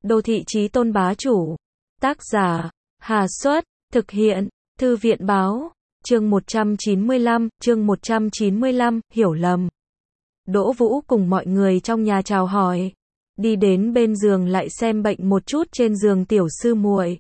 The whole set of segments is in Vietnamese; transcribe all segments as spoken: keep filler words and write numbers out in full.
Đô thị chí tôn bá chủ. Tác giả, Hà Xuất, thực hiện, Thư viện báo, chương một trăm chín mươi lăm, chương một trăm chín mươi lăm, hiểu lầm. Đỗ Vũ cùng mọi người trong nhà chào hỏi, đi đến bên giường lại xem bệnh một chút trên giường tiểu sư muội.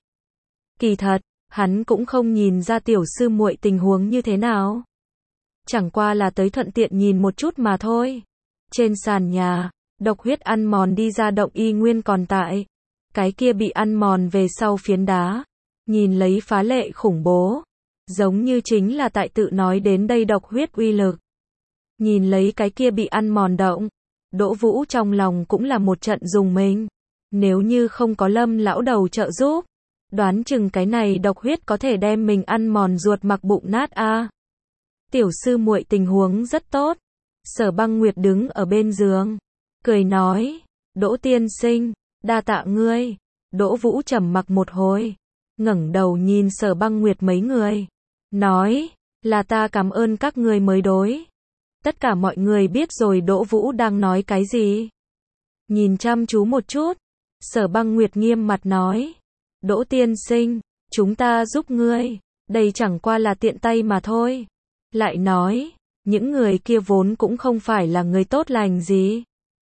Kỳ thật, hắn cũng không nhìn ra tiểu sư muội tình huống như thế nào. Chẳng qua là tới thuận tiện nhìn một chút mà thôi. Trên sàn nhà, độc huyết ăn mòn đi ra động y nguyên còn tại. Cái kia bị ăn mòn về sau phiến đá. Nhìn lấy phá lệ khủng bố. Giống như chính là tại tự nói đến đây độc huyết uy lực. Nhìn lấy cái kia bị ăn mòn động. Đỗ Vũ trong lòng cũng là một trận dùng mình. Nếu như không có Lâm lão đầu trợ giúp. Đoán chừng cái này độc huyết có thể đem mình ăn mòn ruột mặc bụng nát a. À. Tiểu sư muội tình huống rất tốt. Sở Băng Nguyệt đứng ở bên giường, cười nói, Đỗ tiên sinh, đa tạ ngươi. Đỗ Vũ trầm mặc một hồi, ngẩng đầu nhìn Sở Băng Nguyệt mấy người, nói, là ta cảm ơn các ngươi mới đối. Tất cả mọi người biết rồi Đỗ Vũ đang nói cái gì. Nhìn chăm chú một chút, Sở Băng Nguyệt nghiêm mặt nói, Đỗ tiên sinh, chúng ta giúp ngươi, đây chẳng qua là tiện tay mà thôi. Lại nói, những người kia vốn cũng không phải là người tốt lành gì.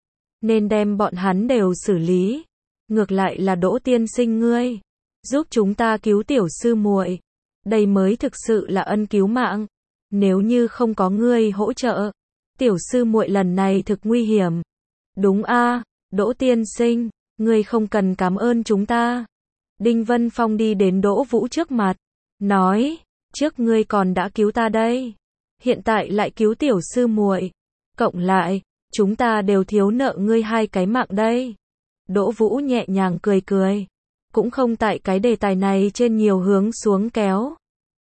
Nên đem bọn hắn đều xử lý. Ngược lại là Đỗ tiên sinh ngươi. Giúp chúng ta cứu tiểu sư muội. Đây mới thực sự là ân cứu mạng. Nếu như không có ngươi hỗ trợ. Tiểu sư muội lần này thực nguy hiểm. Đúng a, à, Đỗ tiên sinh. Ngươi không cần cảm ơn chúng ta. Đinh Vân Phong đi đến Đỗ Vũ trước mặt. Nói, trước ngươi còn đã cứu ta đây. Hiện tại lại cứu tiểu sư muội. Cộng lại, chúng ta đều thiếu nợ ngươi hai cái mạng đây. Đỗ Vũ nhẹ nhàng cười cười. Cũng không tại cái đề tài này trên nhiều hướng xuống kéo.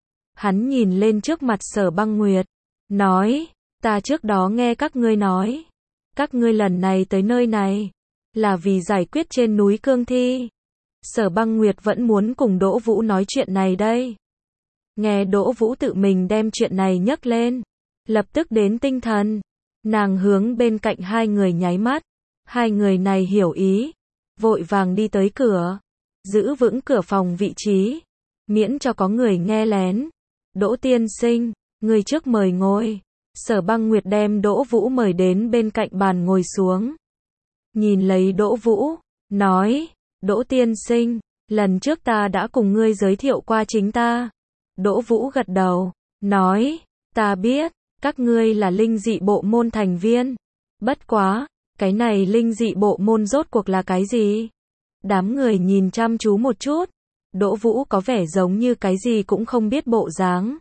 Hắn nhìn lên trước mặt Sở Băng Nguyệt. Nói, ta trước đó nghe các ngươi nói. Các ngươi lần này tới nơi này. Là vì giải quyết trên núi cương thi. Sở Băng Nguyệt vẫn muốn cùng Đỗ Vũ nói chuyện này đây. Nghe Đỗ Vũ tự mình đem chuyện này nhấc lên. Lập tức đến tinh thần. Nàng hướng bên cạnh hai người nháy mắt. Hai người này hiểu ý. Vội vàng đi tới cửa. Giữ vững cửa phòng vị trí. Miễn cho có người nghe lén. Đỗ tiên sinh, người trước mời ngồi. Sở Băng Nguyệt đem Đỗ Vũ mời đến bên cạnh bàn ngồi xuống. Nhìn lấy Đỗ Vũ. Nói, Đỗ tiên sinh, lần trước ta đã cùng ngươi giới thiệu qua chính ta. Đỗ Vũ gật đầu, nói, ta biết, các ngươi là linh dị bộ môn thành viên. Bất quá, cái này linh dị bộ môn rốt cuộc là cái gì? Đám người nhìn chăm chú một chút, Đỗ Vũ có vẻ giống như cái gì cũng không biết bộ dáng.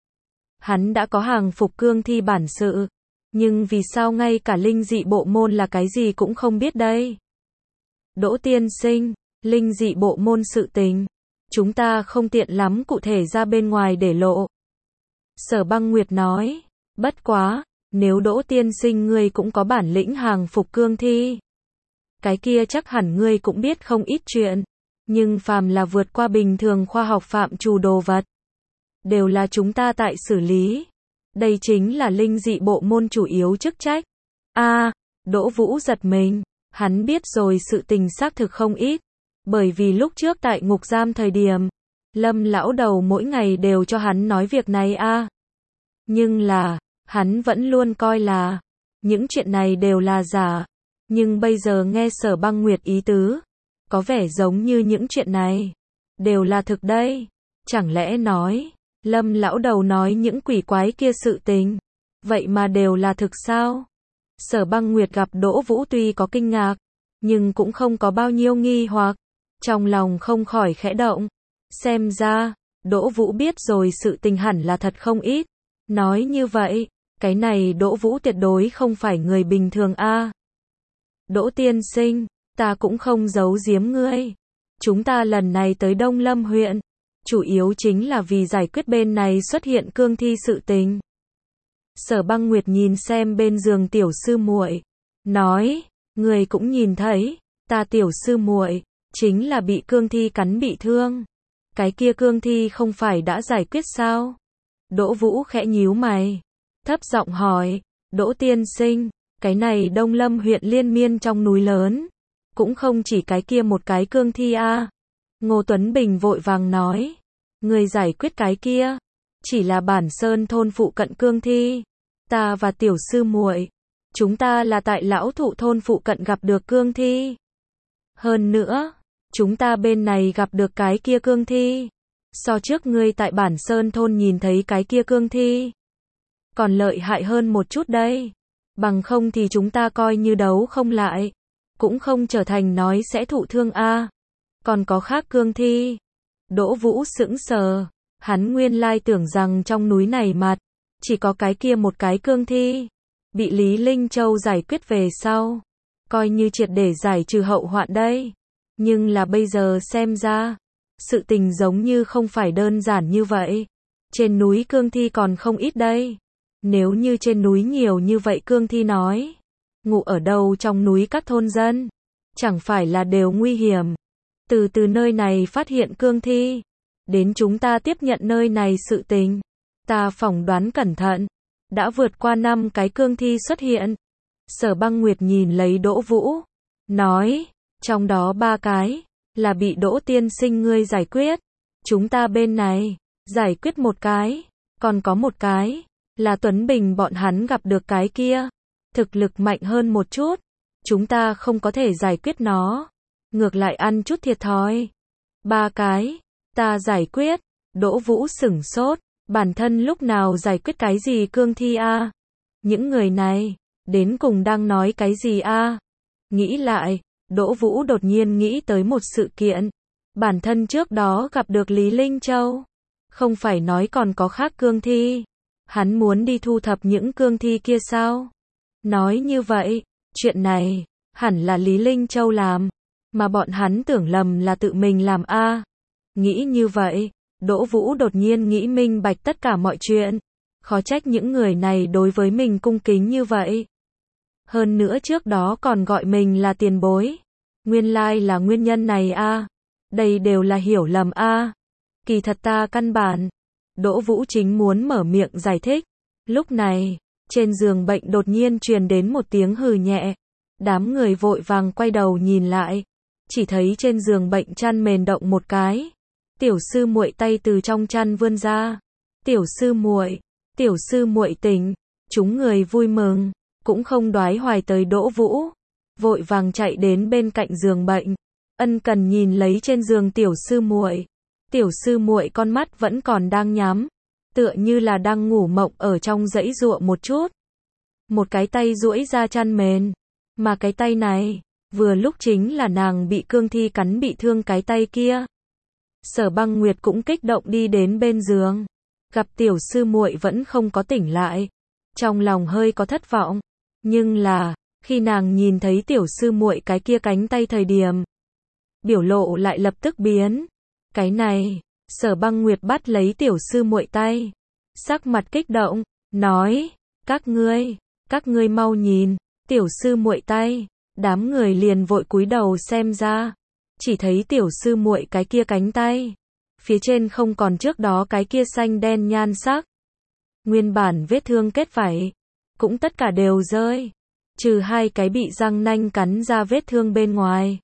Hắn đã có hàng phục cương thi bản sự, nhưng vì sao ngay cả linh dị bộ môn là cái gì cũng không biết đây? Đỗ tiên sinh, linh dị bộ môn sự tình. Chúng ta không tiện lắm cụ thể ra bên ngoài để lộ. Sở Băng Nguyệt nói, bất quá, nếu Đỗ tiên sinh ngươi cũng có bản lĩnh hàng phục cương thi. Cái kia chắc hẳn ngươi cũng biết không ít chuyện. Nhưng phàm là vượt qua bình thường khoa học phạm trù đồ vật. Đều là chúng ta tại xử lý. Đây chính là linh dị bộ môn chủ yếu chức trách. A, à, Đỗ Vũ giật mình. Hắn biết rồi sự tình xác thực không ít. Bởi vì lúc trước tại ngục giam thời điểm, Lâm lão đầu mỗi ngày đều cho hắn nói việc này a. À. Nhưng là, hắn vẫn luôn coi là, những chuyện này đều là giả. Nhưng bây giờ nghe Sở Băng Nguyệt ý tứ, có vẻ giống như những chuyện này, đều là thực đây. Chẳng lẽ nói, Lâm lão đầu nói những quỷ quái kia sự tình, vậy mà đều là thực sao? Sở Băng Nguyệt gặp Đỗ Vũ tuy có kinh ngạc, nhưng cũng không có bao nhiêu nghi hoặc. Trong lòng không khỏi khẽ động. Xem ra, Đỗ Vũ biết rồi sự tình hẳn là thật không ít. Nói như vậy, cái này Đỗ Vũ tuyệt đối không phải người bình thường a. À. Đỗ tiên sinh, ta cũng không giấu giếm ngươi. Chúng ta lần này tới Đông Lâm huyện, chủ yếu chính là vì giải quyết bên này xuất hiện cương thi sự tình. Sở Băng Nguyệt nhìn xem bên giường tiểu sư muội, nói, ngươi cũng nhìn thấy, ta tiểu sư muội chính là bị cương thi cắn bị thương. Cái kia cương thi không phải đã giải quyết sao? Đỗ Vũ khẽ nhíu mày, thấp giọng hỏi, Đỗ tiên sinh, cái này Đông Lâm huyện liên miên trong núi lớn, cũng không chỉ cái kia một cái cương thi a. Ngô Tuấn Bình vội vàng nói, người giải quyết cái kia, chỉ là Bản Sơn thôn phụ cận cương thi. Ta và tiểu sư muội, chúng ta là tại lão thụ thôn phụ cận gặp được cương thi. Hơn nữa, chúng ta bên này gặp được cái kia cương thi. So trước ngươi tại Bản Sơn thôn nhìn thấy cái kia cương thi, còn lợi hại hơn một chút đây. Bằng không thì chúng ta coi như đấu không lại, cũng không trở thành nói sẽ thụ thương a. Còn có khác cương thi. Đỗ Vũ sững sờ, hắn nguyên lai tưởng rằng trong núi này mặt, chỉ có cái kia một cái cương thi. Bị Lý Linh Châu giải quyết về sau, coi như triệt để giải trừ hậu hoạn đây. Nhưng là bây giờ xem ra, sự tình giống như không phải đơn giản như vậy. Trên núi cương thi còn không ít đây. Nếu như trên núi nhiều như vậy cương thi nói, ngủ ở đâu trong núi các thôn dân, chẳng phải là đều nguy hiểm. Từ từ nơi này phát hiện cương thi, đến chúng ta tiếp nhận nơi này sự tình, ta phỏng đoán cẩn thận, đã vượt qua năm cái cương thi xuất hiện. Sở Băng Nguyệt nhìn lấy Đỗ Vũ, nói, trong đó ba cái, là bị Đỗ tiên sinh ngươi giải quyết. Chúng ta bên này, giải quyết một cái, còn có một cái, là Tuấn Bình bọn hắn gặp được cái kia. Thực lực mạnh hơn một chút, chúng ta không có thể giải quyết nó, ngược lại ăn chút thiệt thòi. Ba cái, ta giải quyết. Đỗ Vũ sửng sốt, bản thân lúc nào giải quyết cái gì cương thi a? Những người này, đến cùng đang nói cái gì a? Nghĩ lại, Đỗ Vũ đột nhiên nghĩ tới một sự kiện. Bản thân trước đó gặp được Lý Linh Châu, không phải nói còn có khác cương thi. Hắn muốn đi thu thập những cương thi kia sao? Nói như vậy, chuyện này, hẳn là Lý Linh Châu làm, mà bọn hắn tưởng lầm là tự mình làm a. Nghĩ như vậy, Đỗ Vũ đột nhiên nghĩ minh bạch tất cả mọi chuyện. Khó trách những người này đối với mình cung kính như vậy. Hơn nữa trước đó còn gọi mình là tiền bối. Nguyên lai là nguyên nhân này a. Đây đều là hiểu lầm a. Kỳ thật ta căn bản. Đỗ Vũ chính muốn mở miệng giải thích. Lúc này, trên giường bệnh đột nhiên truyền đến một tiếng hừ nhẹ. Đám người vội vàng quay đầu nhìn lại, chỉ thấy trên giường bệnh chăn mền động một cái. Tiểu sư muội tay từ trong chăn vươn ra. Tiểu sư muội, tiểu sư muội tỉnh. Chúng người vui mừng, cũng không đoái hoài tới Đỗ Vũ, vội vàng chạy đến bên cạnh giường bệnh, ân cần nhìn lấy trên giường tiểu sư muội. Tiểu sư muội con mắt vẫn còn đang nhắm, tựa như là đang ngủ mộng ở trong dãy giụa một chút. Một cái tay duỗi ra chăn mền, mà cái tay này, vừa lúc chính là nàng bị cương thi cắn bị thương cái tay kia. Sở Băng Nguyệt cũng kích động đi đến bên giường, gặp tiểu sư muội vẫn không có tỉnh lại, trong lòng hơi có thất vọng, nhưng là, khi nàng nhìn thấy tiểu sư muội cái kia cánh tay thời điểm, biểu lộ lại lập tức biến. Cái này, Sở Băng Nguyệt bắt lấy tiểu sư muội tay, sắc mặt kích động, nói, các ngươi, các ngươi mau nhìn, tiểu sư muội tay. Đám người liền vội cúi đầu xem ra, chỉ thấy tiểu sư muội cái kia cánh tay, phía trên không còn trước đó cái kia xanh đen nhan sắc. Nguyên bản vết thương kết vảy, cũng tất cả đều rơi, trừ hai cái bị răng nanh cắn ra vết thương bên ngoài.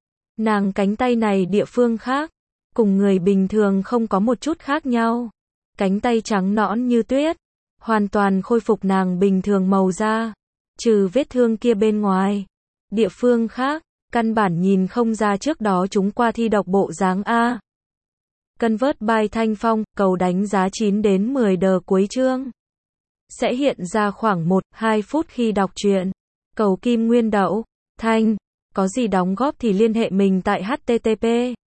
Nàng cánh tay này địa phương khác, cùng người bình thường không có một chút khác nhau. Cánh tay trắng nõn như tuyết, hoàn toàn khôi phục nàng bình thường màu da, trừ vết thương kia bên ngoài. Địa phương khác, căn bản nhìn không ra trước đó chúng qua thi độc bộ dáng a. Convert by Thanh Phong, cầu đánh giá chín đến mười đờ cuối chương. Sẽ hiện ra khoảng một đến hai phút khi đọc truyện. Cầu Kim Nguyên Đậu, Thanh, có gì đóng góp thì liên hệ mình tại http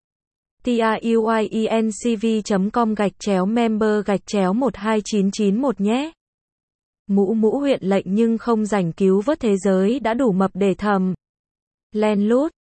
truyencv chấm com gạch chéo member gạch chéo một hai chín chín một nhé. Mũ mũ huyện lệnh nhưng không rảnh cứu vớt thế giới đã đủ mập để thầm. Len lút.